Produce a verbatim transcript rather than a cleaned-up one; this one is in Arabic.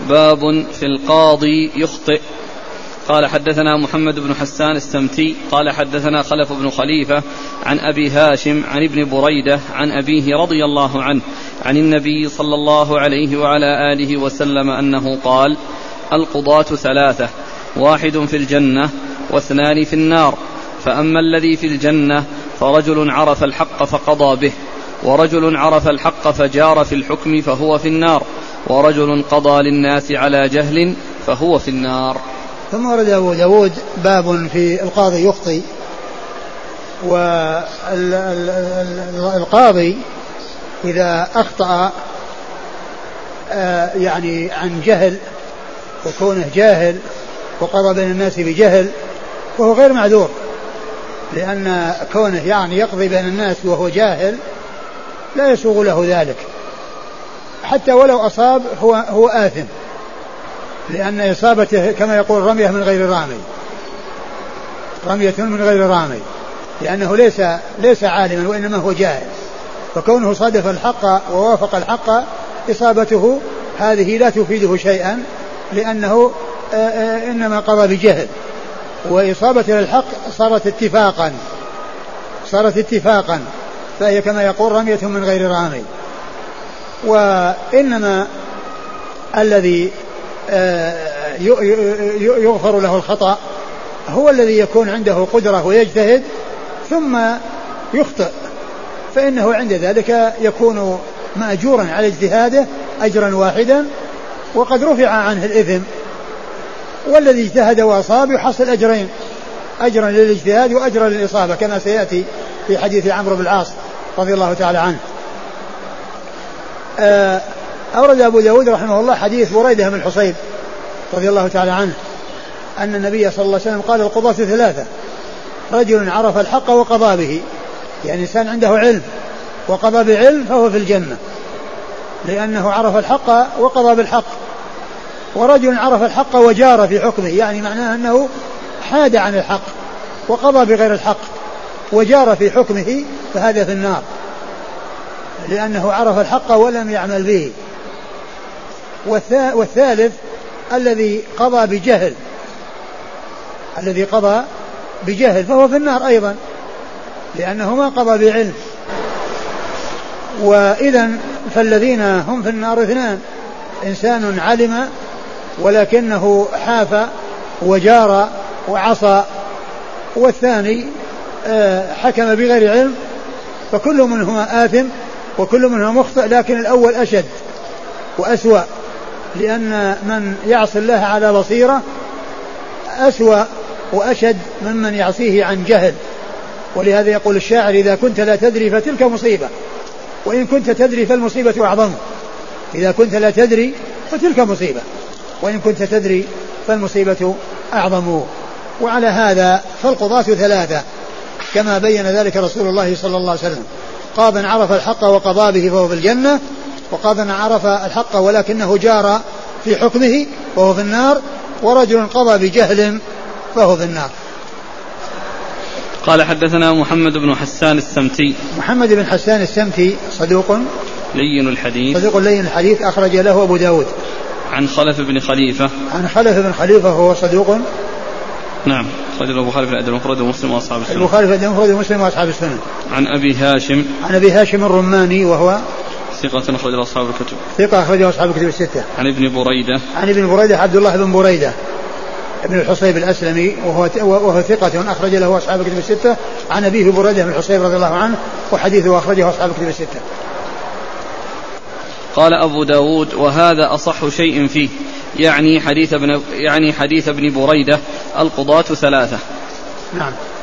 باب في القاضي يخطئ. قال حدثنا محمد بن حسان السمتي قال حدثنا خلف بن خليفة عن أبي هاشم عن ابن بريدة عن أبيه رضي الله عنه عن النبي صلى الله عليه وعلى آله وسلم أنه قال: القضاة ثلاثة، واحد في الجنة واثنان في النار، فأما الذي في الجنة فرجل عرف الحق فقضى به، ورجل عرف الحق فجار في الحكم فهو في النار، ورجل قضى للناس على جهل فهو في النار. ثم ورد أبو داود باب في القاضي يخطئ. والقاضي إذا أخطأ يعني عن جهل وكونه جاهل وقضى بين الناس بجهل وهو غير معذور، لأن كونه يعني يقضي بين الناس وهو جاهل لا يسوغ له ذلك، حتى ولو أصاب هو, هو آثم، لأن إصابته كما يقول رمية من غير رامي، رمية من غير رامي، لأنه ليس, ليس عالما وإنما هو جاهل، فكونه صادف الحق ووافق الحق إصابته هذه لا تفيده شيئا، لأنه إنما قضى بجهل، وإصابة للحق صارت اتفاقا صارت اتفاقا فهي كما يقول رمية من غير رامي. وإنما الذي يغفر له الخطأ هو الذي يكون عنده قدرة ويجتهد ثم يخطئ، فإنه عند ذلك يكون مأجورا على اجتهاده أجرا واحدا وقد رفع عنه الإثم، والذي اجتهد وأصاب يحصل أجرين، أجرا للاجتهاد وأجرا للإصابة، كما سيأتي في حديث عمرو بن العاص رضي الله تعالى عنه. أورد أبو داود رحمه الله حديث بريدة بن الحصيب رضي الله تعالى عنه أن النبي صلى الله عليه وسلم قال: القضاة ثلاثة، رجل عرف الحق وقضى به، يعني إنسان عنده علم وقضى بعلم فهو في الجنة لأنه عرف الحق وقضى بالحق، ورجل عرف الحق وجار في حكمه، يعني معناه أنه حاد عن الحق وقضى بغير الحق وجار في حكمه، فهذا في النار لأنه عرف الحق ولم يعمل به. والثالث الذي قضى بجهل الذي قضى بجهل فهو في النار أيضا لأنه ما قضى بعلم. وإذا فالذين هم في النار اثنان: إنسان علم ولكنه حاف وجار وعصى، والثاني حكم بغير علم، فكل منهما آثم وكل منهما مخطئ، لكن الأول أشد وأسوأ، لأن من يعصي الله على بصيرة أسوأ وأشد ممن يعصيه عن جهل. ولهذا يقول الشاعر: إذا كنت لا تدري فتلك مصيبة، وإن كنت تدري فالمصيبة أعظم. إذا كنت لا تدري فتلك مصيبة، وإن كنت تدري فالمصيبة أعظم. وعلى هذا فالقضاة ثلاثة كما بين ذلك رسول الله صلى الله عليه وسلم: قاض عرف الحق وقضى به فهو في الجنة، وقاض عرف الحق ولكنه جار في حكمه فهو في النار، ورجل قضى بجهل فهو في النار. قال حدثنا محمد بن حسان السمتي. محمد بن حسان السمتي صدوق لين الحديث صدوق لين الحديث أخرج له أبو داود. عن خلف بن خليفة عن خلف بن خليفة هو صدوق نعم أخرج له البخاري في الأدب المفرد ومسلم وأصحاب السنن. البخاري في الأدب المفرد ومسلم وأصحاب السنن. عن أبي هاشم عن أبي هاشم الرماني وهو ثقة أخرج له أصحاب الكتب. ثقة أخرج له أصحاب الكتب الستة. عن ابن بريدة عن ابن بريدة عبد الله بن بريدة ابن الحصيب الأسلمي وهو وهو ثقة أخرج له أصحاب الكتب الستة. عن أبيه بريدة بن الحصيب رضي الله عنه وحديثه أخرجه أصحاب الكتب الستة. قال أبو داود: وهذا أصح شيء فيه، يعني حديث ابن يعني حديث ابن بريدة: القضاة ثلاثة. نعم.